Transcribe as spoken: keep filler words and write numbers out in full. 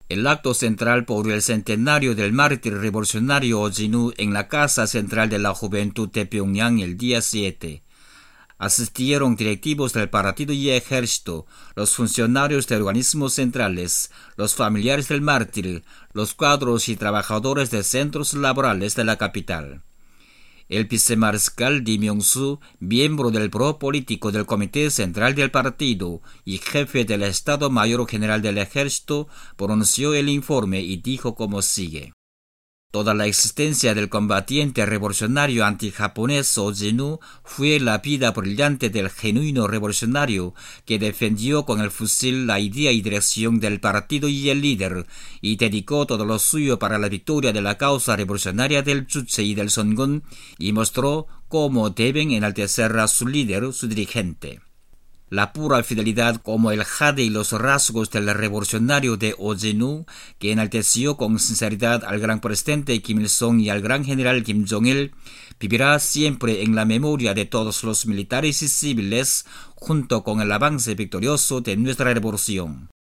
El acto central por el centenario del mártir revolucionario Oh Jin-woo en la Casa Central de la Juventud de Pyongyang el día siete. Asistieron directivos del partido y ejército, los funcionarios de organismos centrales, los familiares del mártir, los cuadros y trabajadores de centros laborales de la capital. El vicemariscal Lee Myung-soo, miembro del Buró Político del Comité Central del Partido y jefe del Estado Mayor General del Ejército, pronunció el informe y dijo como sigue. Toda la existencia del combatiente revolucionario antijaponés Oh Jin-woo fue la vida brillante del genuino revolucionario que defendió con el fusil la idea y dirección del partido y el líder, y dedicó todo lo suyo para la victoria de la causa revolucionaria del Juche y del Songun, y mostró cómo deben enaltecer a su líder, su dirigente. La pura fidelidad como el jade y los rasgos del revolucionario de Oh Jin-woo, que enalteció con sinceridad al gran presidente Kim Il-sung y al gran general Kim Jong-il, vivirá siempre en la memoria de todos los militares y civiles, junto con el avance victorioso de nuestra revolución.